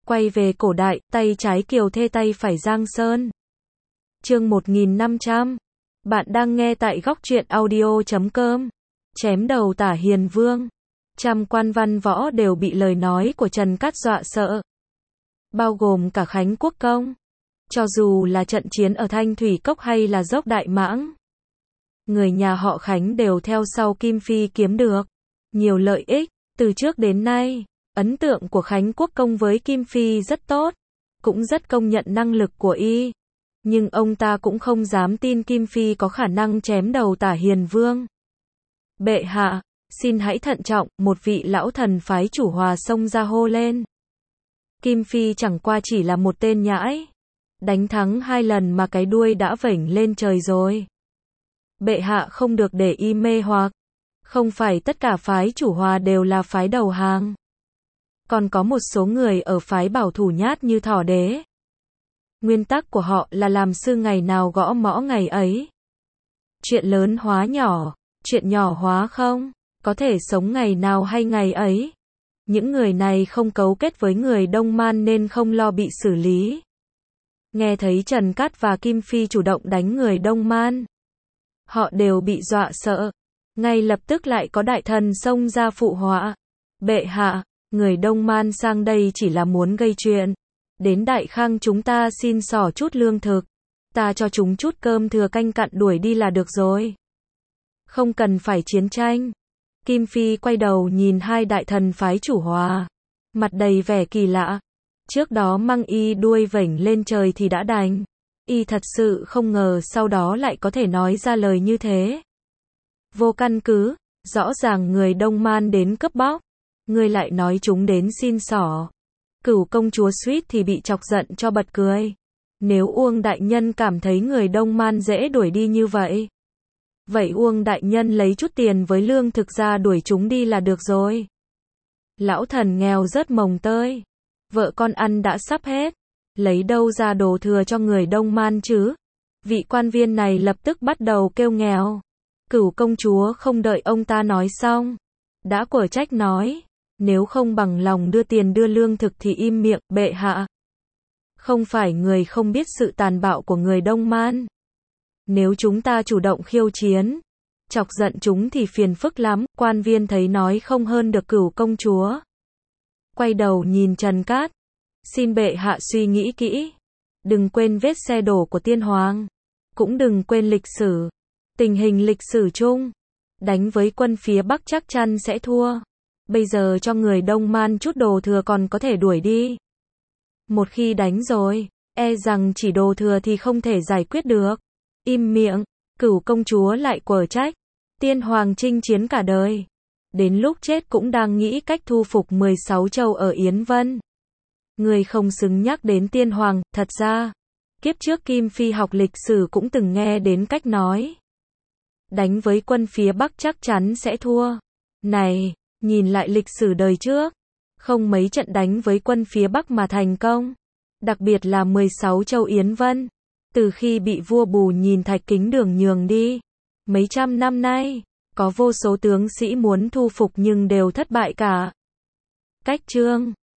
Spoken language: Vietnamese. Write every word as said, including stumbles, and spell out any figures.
Quay về cổ đại, tay trái Kiều Thê tay phải Giang Sơn. Chương một nghìn năm trăm. Bạn đang nghe tại góc truyện audio chấm com. Chém đầu Tả Hiền Vương. Trăm quan văn võ đều bị lời nói của Trần Cát dọa sợ. Bao gồm cả Khánh Quốc Công. Cho dù là trận chiến ở Thanh Thủy Cốc hay là dốc Đại Mãng. Người nhà họ Khánh đều theo sau Kim Phi kiếm được nhiều lợi ích. Từ trước đến nay, ấn tượng của Khánh Quốc Công với Kim Phi rất tốt. Cũng rất công nhận năng lực của y. Nhưng ông ta cũng không dám tin Kim Phi có khả năng chém đầu Tả Hiền Vương. Bệ hạ, xin hãy thận trọng, một vị lão thần phái chủ hòa xông ra hô lên. Kim Phi chẳng qua chỉ là một tên nhãi. Đánh thắng hai lần mà cái đuôi đã vểnh lên trời rồi. Bệ hạ không được để y mê hoặc. Không phải tất cả phái chủ hòa đều là phái đầu hàng. Còn có một số người ở phái bảo thủ nhát như Thỏ Đế. Nguyên tắc của họ là làm sư ngày nào gõ mõ ngày ấy. Chuyện lớn hóa nhỏ, chuyện nhỏ hóa không, có thể sống ngày nào hay ngày ấy. Những người này không cấu kết với người Đông Man nên không lo bị xử lý. Nghe thấy Trần Cát và Kim Phi chủ động đánh người Đông Man. Họ đều bị dọa sợ. Ngay lập tức lại có đại thần xông ra phụ họa. Bệ hạ, người Đông Man sang đây chỉ là muốn gây chuyện. Đến Đại Khang chúng ta xin xỏ chút lương thực. Ta cho chúng chút cơm thừa canh cặn đuổi đi là được rồi. Không cần phải chiến tranh. Kim Phi quay đầu nhìn hai đại thần phái chủ hòa. Mặt đầy vẻ kỳ lạ. Trước đó măng y đuôi vểnh lên trời thì đã đành. Y thật sự không ngờ sau đó lại có thể nói ra lời như thế. Vô căn cứ, rõ ràng người Đông Man đến cướp bóc. Người lại nói chúng đến xin xỏ. Cửu công chúa suýt thì bị chọc giận cho bật cười. Nếu Uông đại nhân cảm thấy người Đông Man dễ đuổi đi như vậy. Vậy Uông đại nhân lấy chút tiền với lương thực ra đuổi chúng đi là được rồi. Lão thần nghèo rớt mồng tơi. Vợ con ăn đã sắp hết. Lấy đâu ra đồ thừa cho người Đông Man chứ? Vị quan viên này lập tức bắt đầu kêu nghèo. Cửu công chúa không đợi ông ta nói xong. Đã quở trách nói. Nếu không bằng lòng đưa tiền đưa lương thực thì im miệng, bệ hạ. Không phải người không biết sự tàn bạo của người Đông Man. Nếu chúng ta chủ động khiêu chiến, chọc giận chúng thì phiền phức lắm. Quan viên thấy nói không hơn được Cửu công chúa. Quay đầu nhìn Trần Cát. Xin bệ hạ suy nghĩ kỹ. Đừng quên vết xe đổ của tiên hoàng. Cũng đừng quên lịch sử. Tình hình lịch sử chung. Đánh với quân phía Bắc chắc chắn sẽ thua. Bây giờ cho người Đông Man chút đồ thừa còn có thể đuổi đi. Một khi đánh rồi, e rằng chỉ đồ thừa thì không thể giải quyết được. Im miệng, Cửu công chúa lại quở trách. Tiên hoàng chinh chiến cả đời. Đến lúc chết cũng đang nghĩ cách thu phục mười sáu châu ở Yến Vân. Người không xứng nhắc đến tiên hoàng, thật ra. Kiếp trước Kim Phi học lịch sử cũng từng nghe đến cách nói. Đánh với quân phía Bắc chắc chắn sẽ thua. Này, nhìn lại lịch sử đời trước. Không mấy trận đánh với quân phía Bắc mà thành công. Đặc biệt là mười sáu châu Yến Vân. Từ khi bị vua Bù Nhìn Thạch Kính Đường nhường đi. Mấy trăm năm nay, có vô số tướng sĩ muốn thu phục nhưng đều thất bại cả. Cách chương